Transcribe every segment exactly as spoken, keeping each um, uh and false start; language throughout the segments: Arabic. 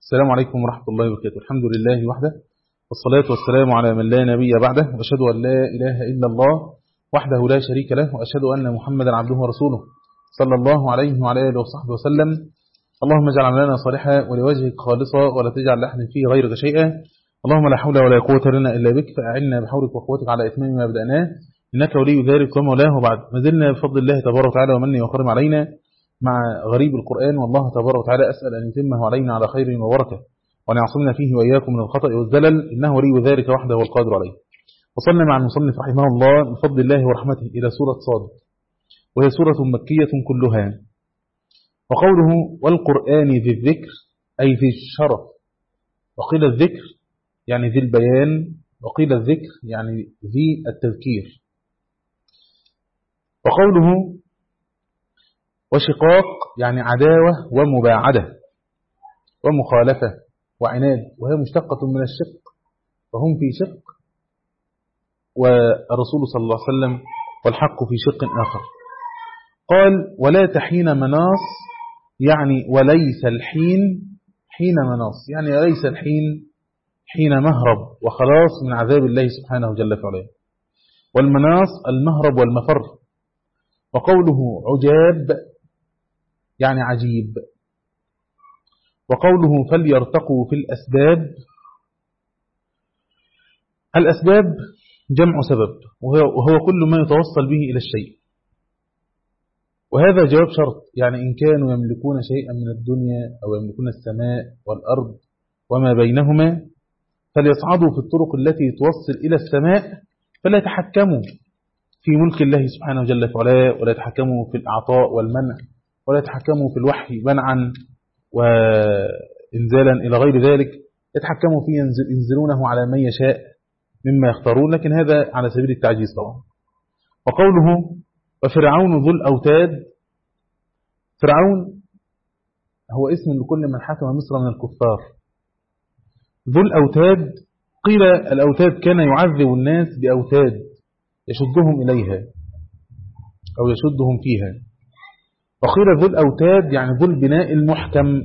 السلام عليكم ورحمة الله وبركاته. الحمد لله وحده، والصلاة والسلام على من لا نبي بعده، وأشهد أن لا إله إلا الله وحده لا شريك له، وأشهد أن محمدا عبده ورسوله صلى الله عليه وعلى آله وصحبه وسلم. اللهم اجعل عملنا صالحا ولوجهك خالصا ولا تجعل لأحد فيه غيرك شيئا. اللهم لا حول ولا قوة لنا إلا بك، فأعنا بحولك وقوتك على إتمام ما بدأناه، إنك ولي ذلك ومولاه. وبعد، ما زلنا بفضل الله تبارك وتعالى ومنه وكرم علينا مع غريب القرآن، والله تبارك وتعالى أسأل أن يتمه علينا على خير وبركة، وأن يعصمنا فيه وإياكم من الخطأ والزلل، إنه ولي ذلك وحده والقادر عليه. وصلنا مع المصنف رحمه الله بفضل الله ورحمته إلى سورة صاد، وهي سورة مكية كلها. وقوله والقرآن ذي الذكر أي ذي الشرف، وقيل الذكر يعني ذي البيان، وقيل الذكر يعني ذي التذكير. وقوله وشقاق يعني عداوة ومباعدة ومخالفة وعناد، وهي مشتقة من الشق، وهم في شق والرسول صلى الله عليه وسلم والحق في شق آخر. قال ولا تحين مناص، يعني وليس الحين حين مناص، يعني ليس الحين حين مهرب وخلاص من عذاب الله سبحانه جل وعلا. والمناص المهرب والمفر. وقوله عجاب يعني عجيب. وقوله فليرتقوا في الأسباب، الأسباب جمع سبب، وهو كل ما يتوصل به إلى الشيء. وهذا جواب شرط، يعني إن كانوا يملكون شيئا من الدنيا أو يملكون السماء والأرض وما بينهما، فليصعدوا في الطرق التي توصل إلى السماء، فلا يتحكموا في ملك الله سبحانه جل وعلا، ولا يتحكموا في الأعطاء والمنع، ولا يتحكموا في الوحي منعا وإنزالا إلى غير ذلك. يتحكموا فيه ينزلونه على من يشاء مما يختارون، لكن هذا على سبيل التعجيز طبعا. وقوله وفرعون ذو الأوتاد، فرعون هو اسم لكل من حكم مصر من الكفار. ذو الأوتاد، قيل الأوتاد كان يعذب الناس بأوتاد يشدهم إليها أو يشدهم فيها. وقيل ذو الأوتاد يعني ذو البناء المحكم.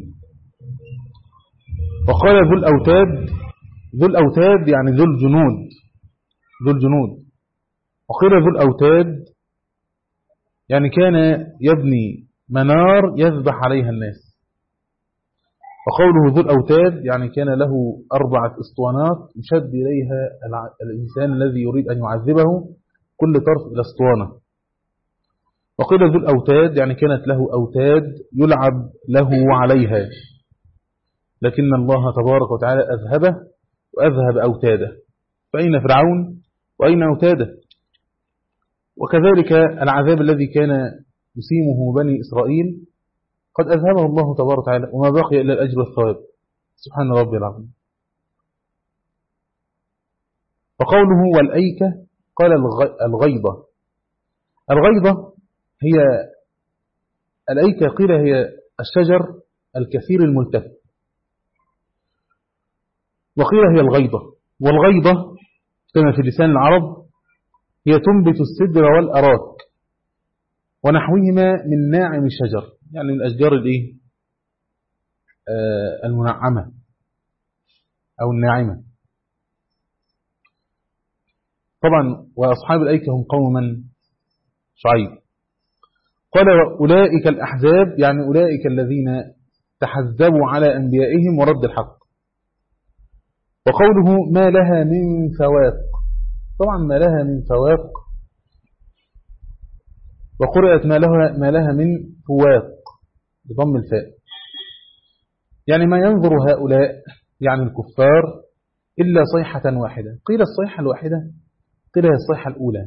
وقال ذو الأوتاد ذو الأوتاد يعني ذو الجنود ذو الجنود. وقيل ذو الأوتاد يعني كان يبني منار يذبح عليها الناس. وقوله ذو الأوتاد يعني كان له أربعة اسطوانات يشد إليها الإنسان الذي يريد أن يعذبه كل طرف إلى اسطوانة. وقيل ذو الأوتاد يعني كانت له أوتاد يلعب له عليها، لكن الله تبارك وتعالى أذهبه وأذهب أوتاده. فأين فرعون وأين أوتاده؟ وكذلك العذاب الذي كان يسيمه بني إسرائيل قد أذهبه الله تبارك وتعالى، وما بقي إلا الأجر والثواب. سبحان ربي العظيم. وقوله والأيكة، قال الغيضة. الغيضة هي الأيكة، قيل هي الشجر الكثير الملتف، وقيل هي الغيضة. والغيضة كما في لسان العرب هي تنبت السدر والأراك ونحوهما من ناعم الشجر، يعني من الأشجار الإيه؟ آه المنعمة أو الناعمة. طبعا وأصحاب الأيكة هم قوم من شعيب. قال أولئك الأحزاب، يعني أولئك الذين تحزبوا على أنبيائهم ورد الحق. وقوله ما لها من فواق، طبعا ما لها من فواق، وقرأت ما لها, ما لها من فواق بضم الفاء، يعني ما ينظر هؤلاء يعني الكفار إلا صيحة واحدة. قيل الصيحة الواحدة، قيل هي الصيحة الأولى،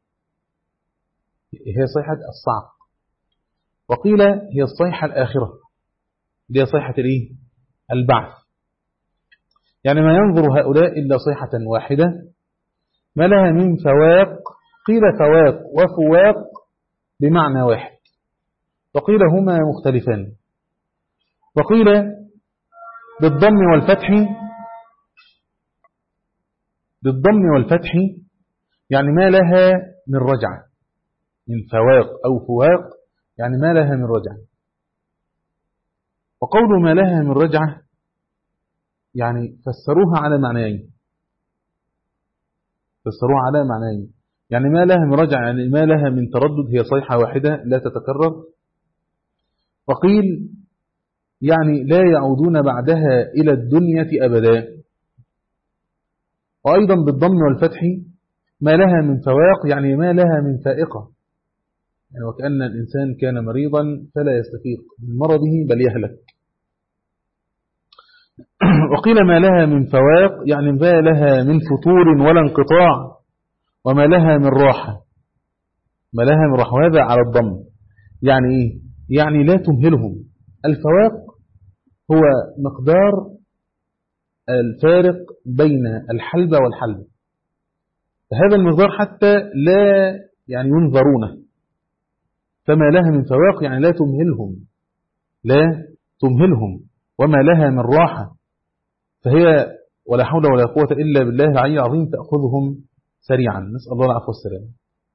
هي صيحة الصعق. وقيل هي الصيحة الآخرة اللي هي صيحة الإيه؟ البعث. يعني ما ينظر هؤلاء إلا صيحة واحدة ما لها من فواق. قيل فواق وفواق بمعنى واحد، وقيل هما مختلفان. وقيل بالضم والفتح بالضم والفتح يعني ما لها من رجعة، من فواق أو فواق يعني ما لها من رجعة. وقول ما لها من رجعة يعني فسروها على معنيين، فسروها على معنيين، يعني ما لها من رجع، يعني ما لها من تردد، هي صيحة واحدة لا تتكرر. وقيل يعني لا يعودون بعدها إلى الدنيا أبدا. وأيضا بالضم والفتح ما لها من فواق، يعني ما لها من فائقة، يعني وكأن الإنسان كان مريضا فلا يستفيق من مرضه بل يهلك. وقيل ما لها من فواق، يعني ما لها من فتور ولا انقطاع، وما لها من راحة، ما لها من راحة، هذا على الضم. يعني إيه؟ يعني لا تمهلهم. الفواق هو مقدار الفارق بين الحلبة والحلبة، فهذا المقدار حتى لا يعني ينظرونه. فما لها من فواق يعني لا تمهلهم، لا تمهلهم. وما لها من راحة فهي ولا حول ولا قوة إلا بالله العلي العظيم تأخذهم سريعا، نسأل الله العفو والسلام.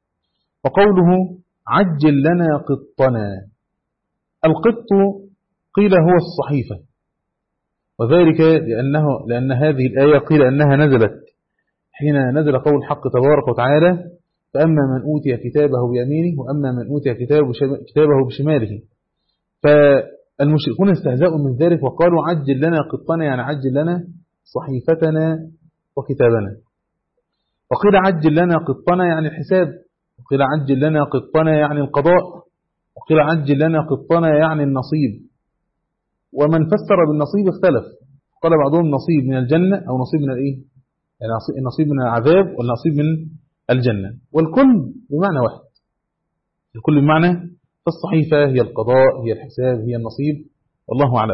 وقوله عجل لنا قطنا، القط قيل هو الصحيفة، وذلك لأنه لأن هذه الآية قيل أنها نزلت حين نزل قول الحق تبارك وتعالى فأما من أوتي كتابه بيمينه وأما من أوتي كتابه بشماله. فالمشركون استهزأوا من ذلك وقالوا عجل لنا قطنا، يعني عجل لنا صحيفتنا وكتابنا. وقيل عجل لنا قطنا يعني الحساب، وقيل عجل لنا قطنا يعني القضاء، وقيل عجل لنا قطنا يعني النصيب. ومن فسر بالنصيب اختلف، قال بعضهم نصيب من الجنة أو نصيب من الإيه؟ يعني النصيب من العذاب والنصيب من الجنة، والكل بمعنى واحد، الكل بمعنى. فالصحيفة هي القضاء، هي الحساب، هي النصيب، والله أعلم.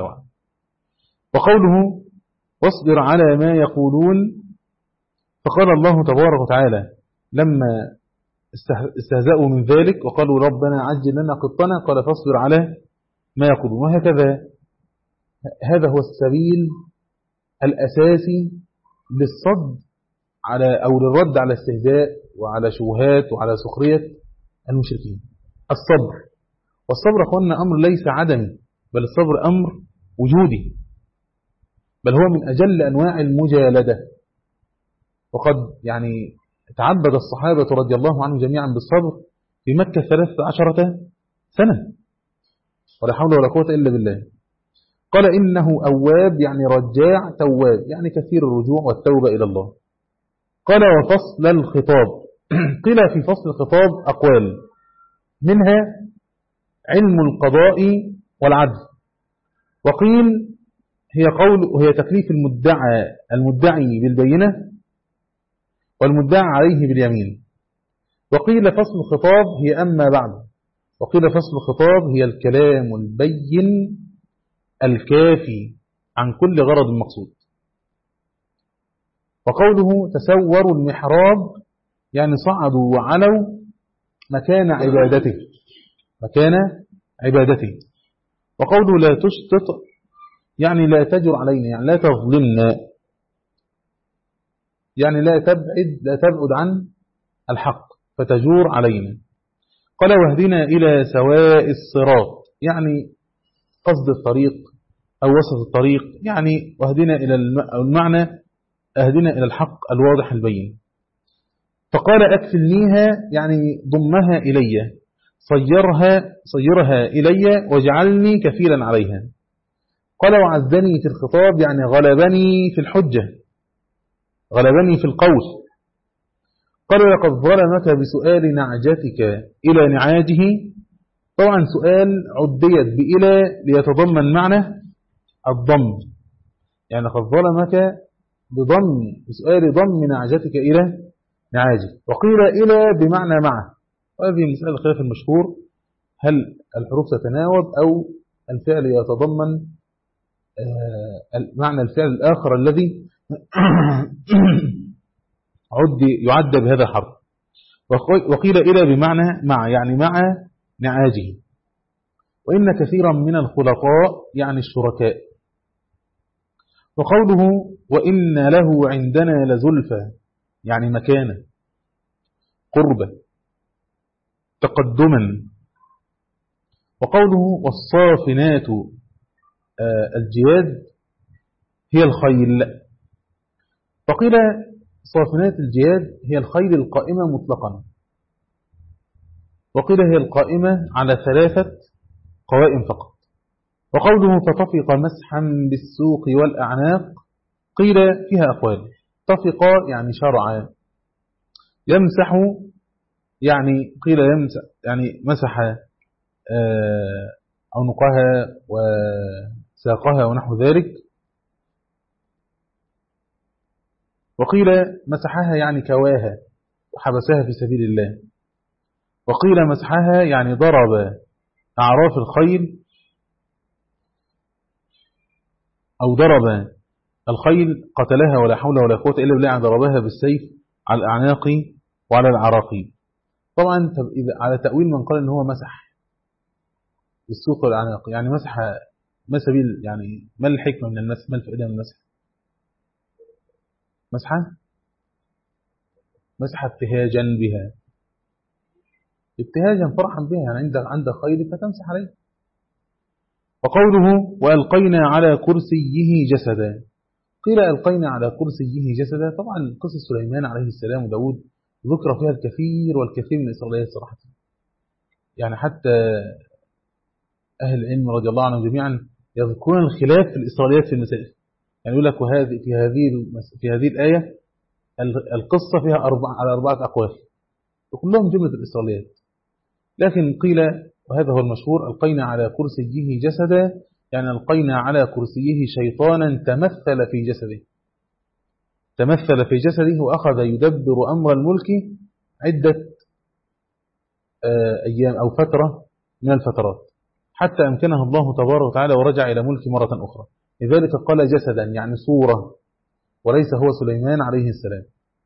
وقوله واصبر على ما يقولون، فقال الله تبارك وتعالى لما استهزأوا من ذلك وقالوا ربنا عجل لنا قطنا، قال فاصبر على ما يقولون. وهكذا هذا هو السبيل الأساسي للصد على أو للرد على استهزاء وعلى شبهات وعلى سخرية المشركين، الصبر. والصبر أخوانا أمر ليس عدمي، بل الصبر أمر وجودي، بل هو من أجل أنواع المجالدة. وقد يعني تعبد الصحابة رضي الله عنهم جميعا بالصبر في مكة ثلاثة عشرة سنة، ولا حول ولا قوة إلا بالله. قال إنه أواب يعني رجاع، تواب يعني كثير الرجوع والتوبة إلى الله. قال وفصل الخطاب، قيل في فصل الخطاب أقوال، منها علم القضاء والعدل، وقيل هي قول وهي تكليف المدعى المدعي بالبينة والمدعى عليه باليمين. وقيل فصل الخطاب هي أما بعد، وقيل فصل الخطاب هي الكلام البين الكافي عن كل غرض مقصود. وقوله تسوروا المحراب يعني صعدوا وعلوا مكان عبادته، مكان عبادته. وقوله لا تشتط يعني لا تجر علينا، يعني لا تظلمنا، يعني لا تبعد لا تبعد عن الحق فتجور علينا. قال واهدنا إلى سواء الصراط يعني قصد الطريق أو وسط الطريق، يعني واهدنا إلى المعنى اهدنا إلى الحق الواضح البين. فقال أكفلنيها يعني ضمها إلي، صيرها صيرها إلي واجعلني كفيلا عليها. قال وعزني في الخطاب يعني غلبني في الحجة، غلبني في القول. قال لقد ظلمك بسؤال نعجتك إلى نعاجه، طبعا سؤال عديت بإلى ليتضمن معنى الضم، يعني لقد ظلمك بضم بسؤال ضم نعجتك إلى نعاجه. وقيل إلى بمعنى معه، وهذه مسألة الخلاف المشهور، هل الحروف تتناوب أو الفعل يتضمن معنى الفعل الآخر الذي عد يعد بهذا الحرف. وقيل إلى بمعنى مع يعني مع نعاجه. وإن كثيرا من الخلطاء يعني الشركاء. وقوله وإن له عندنا لزلفى يعني مكانة، قربة، تقدما. وقوله والصافنات الجياد هي الخيل. فقيل صافنات الجياد هي الخيل القائمة مطلقا، وقيل هي القائمة على ثلاثة قوائم فقط. وقوله فطفق مسحا بالسوق والأعناق قيل فيها أقوال. طفق يعني شرع، يمسح يعني قيل يمسح يعني مسح عنقها وساقها ونحو ذلك، وقيل مسحها يعني كواها وحبسها في سبيل الله، وقيل مسحها يعني ضرب أعراف الخيل أو ضرب الخيل قتلها ولا حول ولا قوة إلا بالله، ضربها بالسيف على الأعناق وعلى العراقيب. طبعا إذا على تأويل من قال إن هو مسح بالسوق والأعناق يعني مسح، ما سبيل يعني ما الحكمة من المسح، ما الفائدة من المسح؟ مسحة مسح ابتهاجا بها، ابتهاجا فرحا بها، يعني عندك عندك خيل فتمسح عليه. وقوله وألقينا على كرسيه جسدا قيل ألقينا على كرسيه جسدا. طبعا قصة سليمان عليه السلام وداود ذكر فيها الكثير والكثير من الإسرائيليات صراحة، يعني حتى أهل العلم رضي الله عنهم جميعا يذكرون الخلاف في الإسرائيليات في المسائل، يعني يقول لك وهذه في هذه في هذه الآية القصة فيها أربع على أربعة أقوال وكلهم جملة الإسرائيليات، لكن قيل وهذا هو المشهور ألقينا على كرسيه جسدا يعني ألقينا على كرسيه شيطانا تمثل في جسده، تمثل في جسده وأخذ يدبر أمر الملك عدة أيام أو فترة من الفترات حتى أمكنه الله تبارك وتعالى ورجع إلى ملك مرة أخرى. لذلك قال جسدا يعني صورة وليس هو سليمان عليه السلام.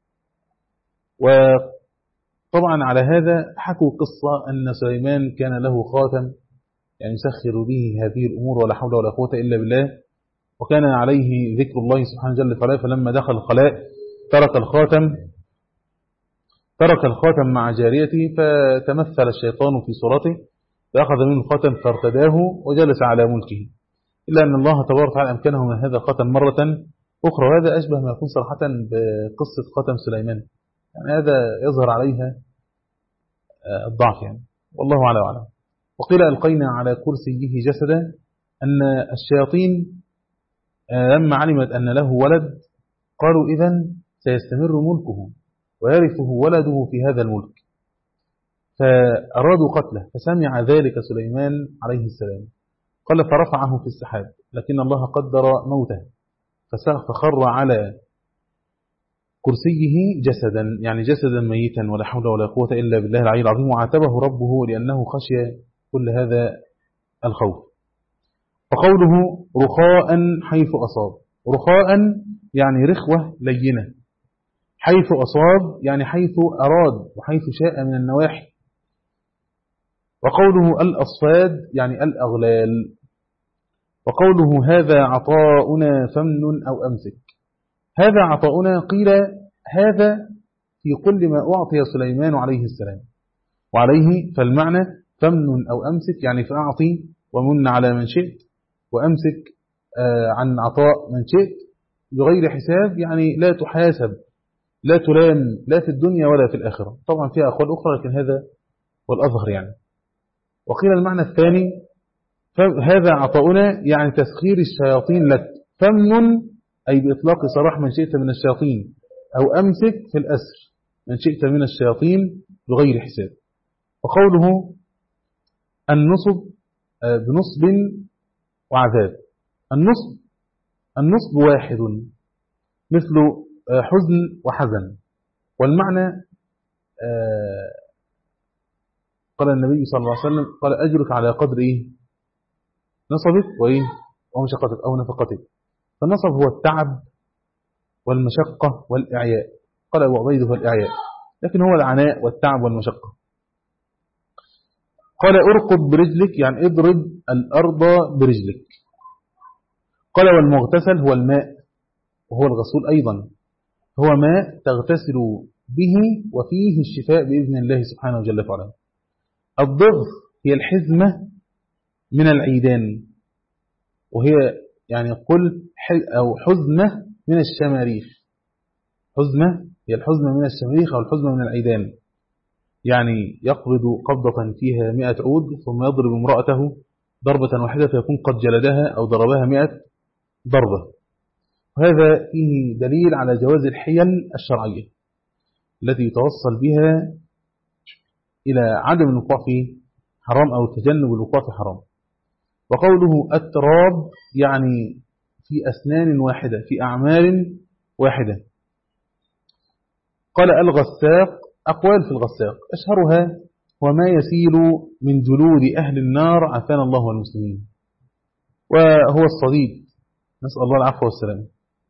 وطبعا على هذا حكوا قصة أن سليمان كان له خاتم يعني يسخر به هذه الأمور ولا حول ولا قوة إلا بالله، وكان عليه ذكر الله سبحانه جل وعلا، فلما دخل الخلاء ترك الخاتم ترك الخاتم مع جاريته، فتمثل الشيطان في صورته فأخذ منه الخاتم فارتداه وجلس على ملكه، إلا أن الله تبارك وتعالى أمكنه من هذا الخاتم مرة أخرى. وهذا أشبه ما يكون صراحة بقصة خاتم سليمان، يعني هذا يظهر عليها الضعف يعني، والله أعلم وأعلم. وقيل ألقينا على كرسيه جسدا أن الشياطين لما علمت أن له ولد قالوا إذن سيستمر ملكه ويرثه ولده في هذا الملك، فأرادوا قتله، فسمع ذلك سليمان عليه السلام قال فرفعه في السحاب، لكن الله قدر موته فخر على كرسيه جسدا يعني جسدا ميتا ولا حول ولا قوة إلا بالله العلي العظيم، وعاتبه ربه لأنه خشي كل هذا الخوف. فقوله رخاء حيث أصاب، رخاء يعني رخوة لينة، حيث أصاب يعني حيث أراد وحيث شاء من النواحي. وقوله الأصفاد يعني الأغلال. وقوله هذا عطاؤنا فمن أو أمسك، هذا عطاؤنا قيل هذا في كل ما أعطي سليمان عليه السلام، وعليه فالمعنى فمن أو أمسك يعني فأعطي ومن على من شئت وأمسك عن عطاء من شئت بغير حساب، يعني لا تحاسب لا تلام لا في الدنيا ولا في الآخرة. طبعا فيها أقوال أخرى لكن هذا والأظهر يعني. وقيل المعنى الثاني هذا عطاؤنا يعني تسخير الشياطين لك، فمن أي بإطلاق سراح من شئت من الشياطين، أو أمسك في الأسر من شئت من الشياطين بغير حساب. وقوله النصب بنصب وعذاب، النصب النصب واحد مثل حزن وحزن، والمعنى قال النبي صلى الله عليه وسلم قال أجرك على قدر إيه نصبك وإيه ومشقتك أو نفقتك. فالنصب هو التعب والمشقة والإعياء، قال أبو عبيد هو الإعياء، لكن هو العناء والتعب والمشقة. قال أرقب برجلك يعني اضرب الأرض برجلك. قال والمغتسل هو الماء وهو الغسول أيضا، هو ماء تغتسل به وفيه الشفاء بإذن الله سبحانه جل وعلا. الضغط هي الحزمة من العيدان، وهي يعني قل أو حزمة من الشماريخ. حزمة هي الحزمة من الشماريخ أو الحزمة من العيدان، يعني يقبض قبضة فيها مئة عود ثم يضرب امرأته ضربة واحدة فيكون قد جلدها أو ضربها مئة ضربة. وهذا فيه دليل على جواز الحيل الشرعية التي يتوصل بها إلى عدم الوقوع في حرام أو تجنب الوقوع في حرام. وقوله التراب يعني في أسنان واحدة، في أعمال واحدة. قال الغساق أقوال في الغساق، أشهرها وما يسيل من جلود أهل النار عافانا الله والمسلمين، وهو الصديد، نسأل الله العفو والسلام.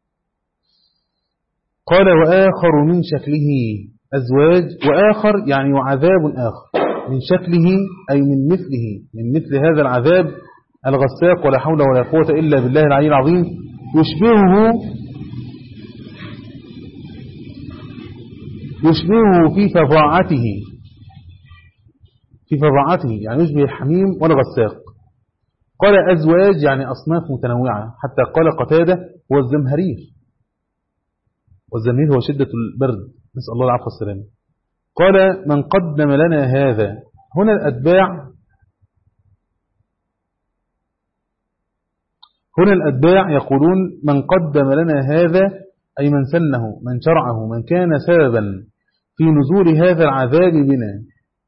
قال وآخر من شكله أزواج، وآخر يعني وعذاب آخر من شكله أي من مثله، من مثل هذا العذاب الغساق، ولا حول ولا قوة إلا بالله العلي العظيم. يشبهه يشبهه في فظاعته، في فظاعته يعني يشبه الحميم والغساق. قال أزواج يعني أصناف متنوعة، حتى قال قتادة هو الزمهرير، والزمهرير هو شدة البرد، نسأل الله العفو والسلام. قال من قدم لنا هذا، هنا الأتباع هنا الأتباع يقولون من قدم لنا هذا أي من سنه، من شرعه، من كان سببا في نزول هذا العذاب بنا،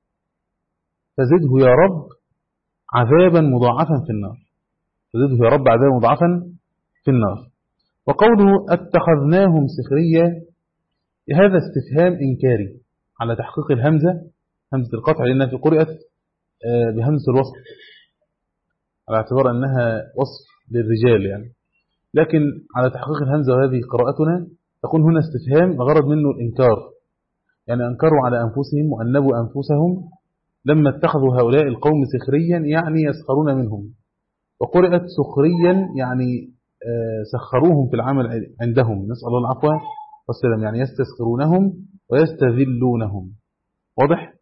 فزده يا رب عذابا مضاعفا في النار، فزده يا رب عذابا مضاعفا في النار. وقوله اتخذناهم سخريا، هذا استفهام إنكاري على تحقيق الهمزة، همزة القطع، لأنها في قرأت بهمزة الوصل على اعتبار أنها وصف للرجال يعني، لكن على تحقيق الهمزة وهذه قراءتنا تكون هنا استفهام غرض منه الإنكار، يعني أنكروا على أنفسهم وأنبوا أنفسهم لما اتخذوا هؤلاء القوم سخريا، يعني يسخرون منهم. وقرأت سخريا يعني سخروهم في العمل عندهم، نسأل الله العفو والسلام، يعني يستسخرونهم ويستذلونهم. واضح؟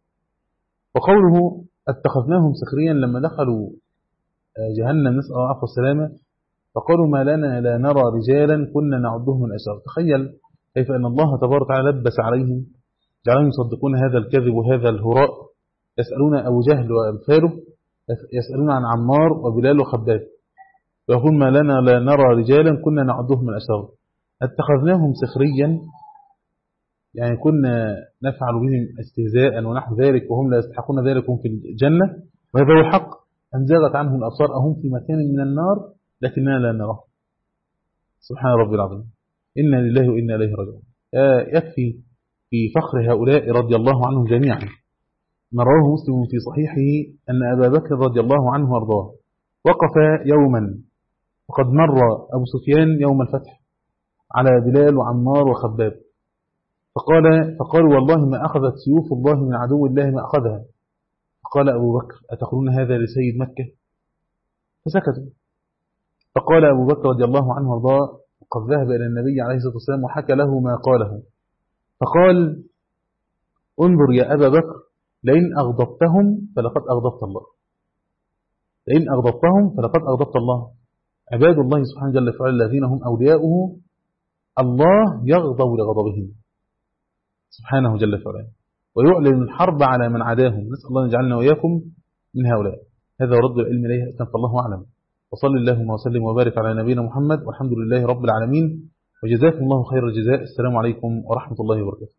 وقوله اتخذناهم سخريا لما دخلوا جهنم نسأل الله العفو والسلامة فقالوا ما لنا لا نرى رجالا كنا نعدهم من الأشرار. تخيل كيف أن الله تبارك وتعالى لبس عليهم، جعلهم يصدقون هذا الكذب وهذا الهراء، يسألون أبو جهل وأمثاله، يسألون عن عمار وبلال وخباب، ويقول ما لنا لا نرى رجالا كنا نعدهم من الأشرار. اتخذناهم سخريا يعني كنا نفعل بهم استهزاء ونحو ذلك وهم لا يستحقون ذلك في الجنة، وهذا هو الحق. أن زاغت عنهم الأبصار أهم في مكان من النار لكننا لا نراه. سبحان ربي العظيم، إنا لله وإنا إليه راجعون. يكفي في فخر هؤلاء رضي الله عنهم جميعا ما رواه مسلم في صحيحه أن أبا بكر رضي الله عنه وارضاه وقف يوما وقد مر أبو سفيان يوم الفتح على بلال وعمار وخباب، فقال فقالوا والله ما أخذت سيوف الله من عدو الله ما أخذها. فقال أبو بكر أتقولون هذا لسيد مكة؟ فسكتوا. فقال أبو بكر رضي الله عنه وارضاه وقد ذهب إلى النبي عليه الصلاة والسلام وحكى له ما قاله، فقال انظر يا أبا بكر لئن أغضبتهم فلقد أغضبت الله، لئن أغضبتهم فلقد أغضبت الله. عباد الله سبحانه جل وعلا الذين هم أولياؤه الله يغضب لغضبهم سبحانه جل وعلا ويعلن الحرب على من عداهم. نسأل الله أن يجعلنا وإياكم من هؤلاء. هذا ورد العلم إليه أستغفر الله أعلم، وصل اللهم وسلم وبارك على نبينا محمد والحمد لله رب العالمين، وجزاكم الله خير الجزاء. السلام عليكم ورحمة الله وبركاته.